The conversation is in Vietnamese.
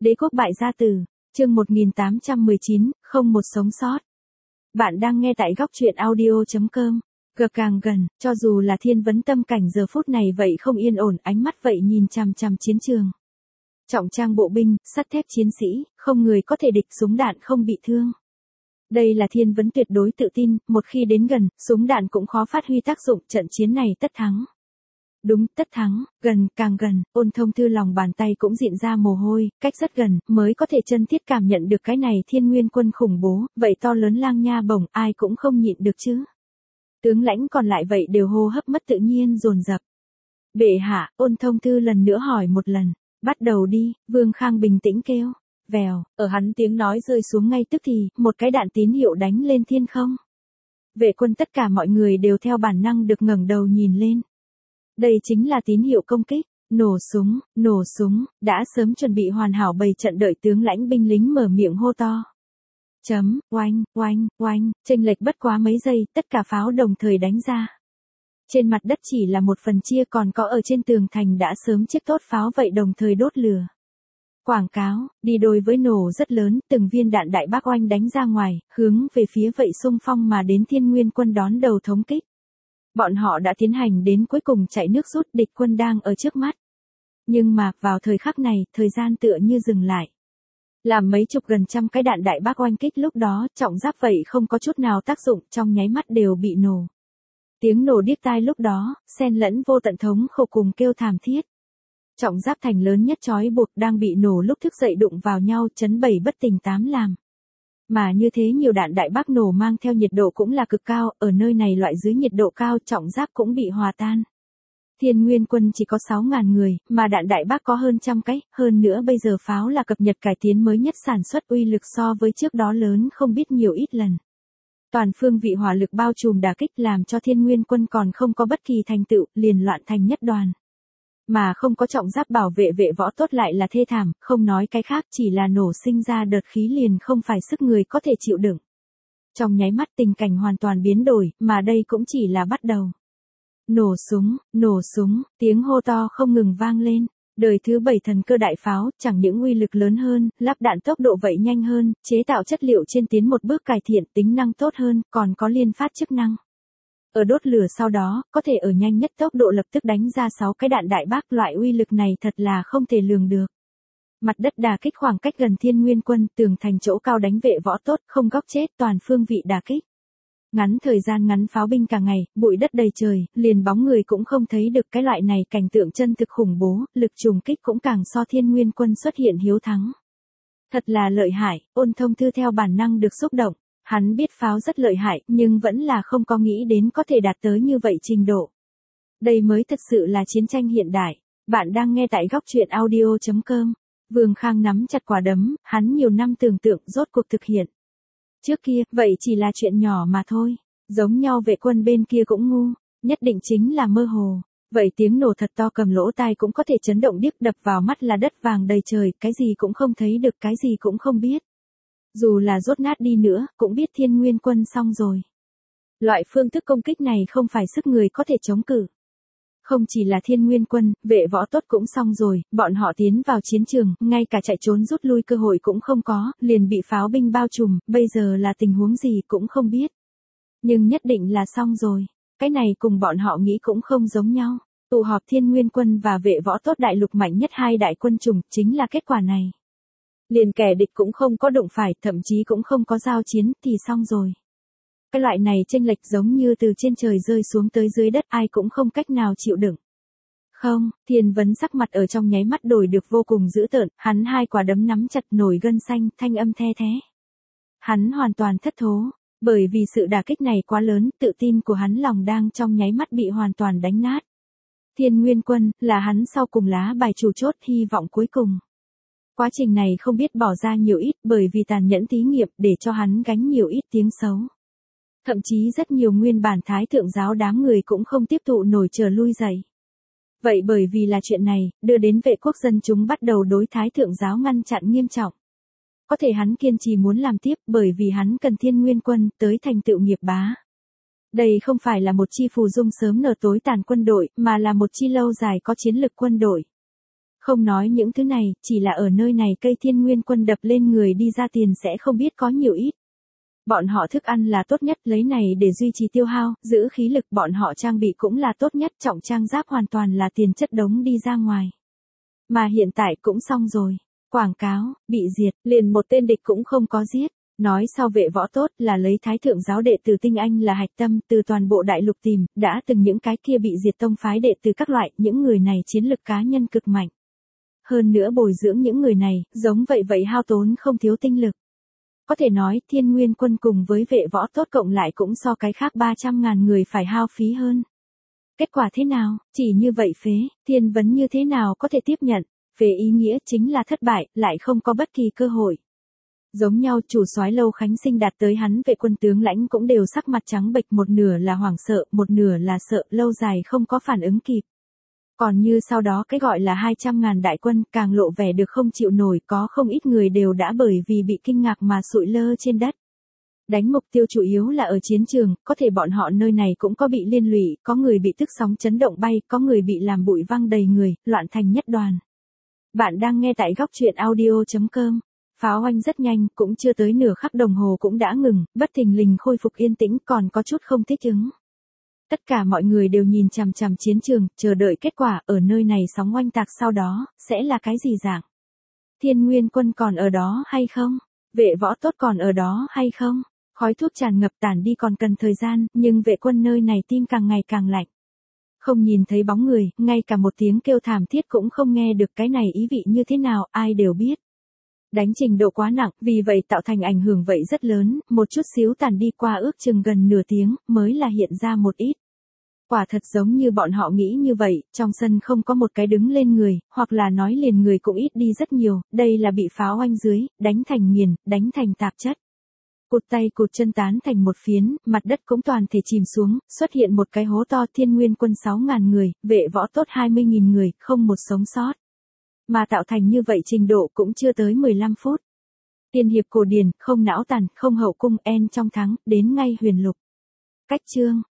Đế quốc bại gia tử, chương 1819, không một sống sót. Bạn đang nghe tại góc truyện audio.com. Càng gần, cho dù là Thiên Vấn tâm cảnh giờ phút này vậy không yên ổn, ánh mắt vậy nhìn chằm chằm chiến trường. Trọng trang bộ binh, sắt thép chiến sĩ, không người có thể địch, súng đạn không bị thương. Đây là Thiên Vấn tuyệt đối tự tin, một khi đến gần, súng đạn cũng khó phát huy tác dụng, trận chiến này tất thắng. Đúng, tất thắng, càng gần, Ôn Thông Thư lòng bàn tay cũng dịn ra mồ hôi, cách rất gần, mới có thể chân thiết cảm nhận được cái này Thiên Nguyên quân khủng bố, vậy to lớn lang nha bổng, ai cũng không nhịn được chứ. Tướng lãnh còn lại vậy đều hô hấp mất tự nhiên dồn dập. Bệ hạ, Ôn Thông Thư lần nữa hỏi một lần, bắt đầu đi, Vương Khang bình tĩnh kêu. Vèo, ở hắn tiếng nói rơi xuống ngay tức thì, một cái đạn tín hiệu đánh lên thiên không. Vệ quân tất cả mọi người đều theo bản năng được ngẩng đầu nhìn lên. Đây chính là tín hiệu công kích, nổ súng, đã sớm chuẩn bị hoàn hảo bày trận đợi tướng lãnh binh lính mở miệng hô to. Oanh, chênh lệch bất quá mấy giây, tất cả pháo đồng thời đánh ra. Trên mặt đất chỉ là một phần chia, còn có ở trên tường thành đã sớm chiếc tốt pháo vậy đồng thời đốt lửa. Quảng cáo, đi đôi với nổ rất lớn, từng viên đạn đại bác oanh đánh ra ngoài, hướng về phía vậy xung phong mà đến Thiên Nguyên quân đón đầu thống kích. Bọn họ đã tiến hành đến cuối cùng chạy nước rút, địch quân đang ở trước mắt. Nhưng mà, vào thời khắc này, thời gian tựa như dừng lại. Làm mấy chục gần trăm cái đạn đại bác oanh kích lúc đó, trọng giáp vậy không có chút nào tác dụng, trong nháy mắt đều bị nổ. Tiếng nổ điếc tai lúc đó, xen lẫn vô tận thống khổ cùng kêu thảm thiết. Trọng giáp thành lớn nhất trói buộc đang bị nổ lúc thức dậy đụng vào nhau, chấn bảy bất tỉnh tám làm. Mà như thế nhiều đạn đại bác nổ mang theo nhiệt độ cũng là cực cao, ở nơi này loại dưới nhiệt độ cao trọng giáp cũng bị hòa tan. Thiên Nguyên quân chỉ có 6.000 người, mà đạn đại bác có hơn trăm cái, hơn nữa bây giờ pháo là cập nhật cải tiến mới nhất sản xuất, uy lực so với trước đó lớn không biết nhiều ít lần. Toàn phương vị hỏa lực bao trùm đả kích làm cho Thiên Nguyên quân còn không có bất kỳ thành tựu, liền loạn thành nhất đoàn. Mà không có trọng giáp bảo vệ, vệ võ tốt lại là thê thảm, không nói cái khác, chỉ là nổ sinh ra đợt khí liền không phải sức người có thể chịu đựng. Trong nháy mắt tình cảnh hoàn toàn biến đổi, mà đây cũng chỉ là bắt đầu. Nổ súng, tiếng hô to không ngừng vang lên. Đời thứ 7 thần cơ đại pháo, chẳng những uy lực lớn hơn, lắp đạn tốc độ vậy nhanh hơn, chế tạo chất liệu trên tiến một bước cải thiện, tính năng tốt hơn, còn có liên phát chức năng. Ở đốt lửa sau đó, có thể ở nhanh nhất tốc độ lập tức đánh ra 6 cái đạn đại bác, loại uy lực này thật là không thể lường được. Mặt đất đả kích khoảng cách gần Thiên Nguyên quân, tường thành chỗ cao đánh vệ võ tốt, không góc chết, toàn phương vị đả kích. Ngắn thời gian ngắn pháo binh cả ngày, bụi đất đầy trời, liền bóng người cũng không thấy được, cái loại này cảnh tượng chân thực khủng bố, lực trùng kích cũng càng so Thiên Nguyên quân xuất hiện hiếu thắng. Thật là lợi hại, Ôn Thông Thư theo bản năng được xúc động. Hắn biết pháo rất lợi hại, nhưng vẫn là không có nghĩ đến có thể đạt tới như vậy trình độ. Đây mới thực sự là chiến tranh hiện đại. Bạn đang nghe tại góc truyện audio.com. Vương Khang nắm chặt quả đấm, hắn nhiều năm tưởng tượng rốt cuộc thực hiện. Trước kia, vậy chỉ là chuyện nhỏ mà thôi. Giống nhau vệ quân bên kia cũng ngu, nhất định chính là mơ hồ. Vậy tiếng nổ thật to cầm lỗ tai cũng có thể chấn động điếc, đập vào mắt là đất vàng đầy trời, cái gì cũng không thấy được, cái gì cũng không biết. Dù là rốt nát đi nữa, cũng biết Thiên Nguyên quân xong rồi. Loại phương thức công kích này không phải sức người có thể chống cự. Không chỉ là Thiên Nguyên quân, vệ võ tốt cũng xong rồi, bọn họ tiến vào chiến trường, ngay cả chạy trốn rút lui cơ hội cũng không có, liền bị pháo binh bao trùm, bây giờ là tình huống gì cũng không biết. Nhưng nhất định là xong rồi. Cái này cùng bọn họ nghĩ cũng không giống nhau. Tụ họp Thiên Nguyên quân và vệ võ tốt đại lục mạnh nhất hai đại quân chủng, chính là kết quả này. Liền kẻ địch cũng không có đụng phải, thậm chí cũng không có giao chiến, thì xong rồi. Cái loại này chênh lệch giống như từ trên trời rơi xuống tới dưới đất, ai cũng không cách nào chịu đựng. Không, Thiên Vấn sắc mặt ở trong nháy mắt đổi được vô cùng dữ tợn, hắn hai quả đấm nắm chặt nổi gân xanh, thanh âm the thé. Hắn hoàn toàn thất thố, bởi vì sự đả kích này quá lớn, tự tin của hắn lòng đang trong nháy mắt bị hoàn toàn đánh nát. Thiên Nguyên quân, là hắn sau cùng lá bài chủ chốt, hy vọng cuối cùng. Quá trình này không biết bỏ ra nhiều ít, bởi vì tàn nhẫn thí nghiệm, để cho hắn gánh nhiều ít tiếng xấu. Thậm chí rất nhiều nguyên bản thái thượng giáo đám người cũng không tiếp thụ nổi trở lui dậy. Vậy bởi vì là chuyện này, đưa đến vệ quốc dân chúng bắt đầu đối thái thượng giáo ngăn chặn nghiêm trọng. Có thể hắn kiên trì muốn làm tiếp, bởi vì hắn cần Thiên Nguyên quân, tới thành tựu nghiệp bá. Đây không phải là một chi phù dung sớm nở tối tàn quân đội, mà là một chi lâu dài có chiến lực quân đội. Không nói những thứ này, chỉ là ở nơi này cây Thiên Nguyên Quân đập lên người đi ra tiền sẽ không biết có nhiều ít. Bọn họ thức ăn là tốt nhất, lấy này để duy trì tiêu hao, giữ khí lực, bọn họ trang bị cũng là tốt nhất, trọng trang giáp hoàn toàn là tiền chất đống đi ra ngoài. Mà hiện tại cũng xong rồi. Quảng cáo, bị diệt, liền một tên địch cũng không có giết. Nói sau vệ võ tốt là lấy thái thượng giáo đệ tử tinh anh là hạch tâm, từ toàn bộ đại lục tìm, đã từng những cái kia bị diệt tông phái đệ tử các loại, những người này chiến lực cá nhân cực mạnh. Hơn nữa bồi dưỡng những người này, giống vậy hao tốn không thiếu tinh lực. Có thể nói Thiên Nguyên Quân cùng với vệ võ tốt cộng lại cũng so cái khác 300.000 người phải hao phí hơn. Kết quả thế nào? Chỉ như vậy phế, Thiên Vấn như thế nào có thể tiếp nhận? Về ý nghĩa chính là thất bại, lại không có bất kỳ cơ hội. Giống nhau chủ soái Lâu Khánh Sinh đạt tới hắn vệ quân tướng lãnh cũng đều sắc mặt trắng bệch, một nửa là hoảng sợ, một nửa là sợ, lâu dài không có phản ứng kịp. Còn như sau đó cái gọi là 200.000 đại quân càng lộ vẻ được không chịu nổi, có không ít người đều đã bởi vì bị kinh ngạc mà sụi lơ trên đất. Đánh mục tiêu chủ yếu là ở chiến trường, có thể bọn họ nơi này cũng có bị liên lụy, có người bị tức sóng chấn động bay, có người bị làm bụi văng đầy người, loạn thành nhất đoàn. Bạn đang nghe tại góc truyện audio.com. Pháo oanh rất nhanh, cũng chưa tới nửa khắc đồng hồ cũng đã ngừng, bất thình lình khôi phục yên tĩnh, còn có chút không thích ứng. Tất cả mọi người đều nhìn chằm chằm chiến trường, chờ đợi kết quả, ở nơi này sóng oanh tạc sau đó, sẽ là cái gì dạng? Thiên Nguyên Quân còn ở đó hay không? Vệ võ tốt còn ở đó hay không? Khói thuốc tràn ngập tản đi còn cần thời gian, nhưng vệ quân nơi này tim càng ngày càng lạnh. Không nhìn thấy bóng người, ngay cả một tiếng kêu thảm thiết cũng không nghe được, cái này ý vị như thế nào, ai đều biết. Đánh trình độ quá nặng, vì vậy tạo thành ảnh hưởng vậy rất lớn, một chút xíu tàn đi qua ước chừng gần nửa tiếng, mới là hiện ra một ít. Quả thật giống như bọn họ nghĩ như vậy, trong sân không có một cái đứng lên người, hoặc là nói liền người cũng ít đi rất nhiều, đây là bị pháo oanh dưới, đánh thành nghiền, đánh thành tạp chất. Cụt tay cụt chân tán thành một phiến, mặt đất cũng toàn thể chìm xuống, xuất hiện một cái hố to. Thiên Nguyên Quân 6.000 người, vệ võ tốt 20.000 người, không một sống sót. Mà tạo thành như vậy trình độ cũng chưa tới 15 phút. Tiên hiệp cổ điển, không não tàn, không hậu cung, en trong thắng, đến ngay huyền lục. Cách chương.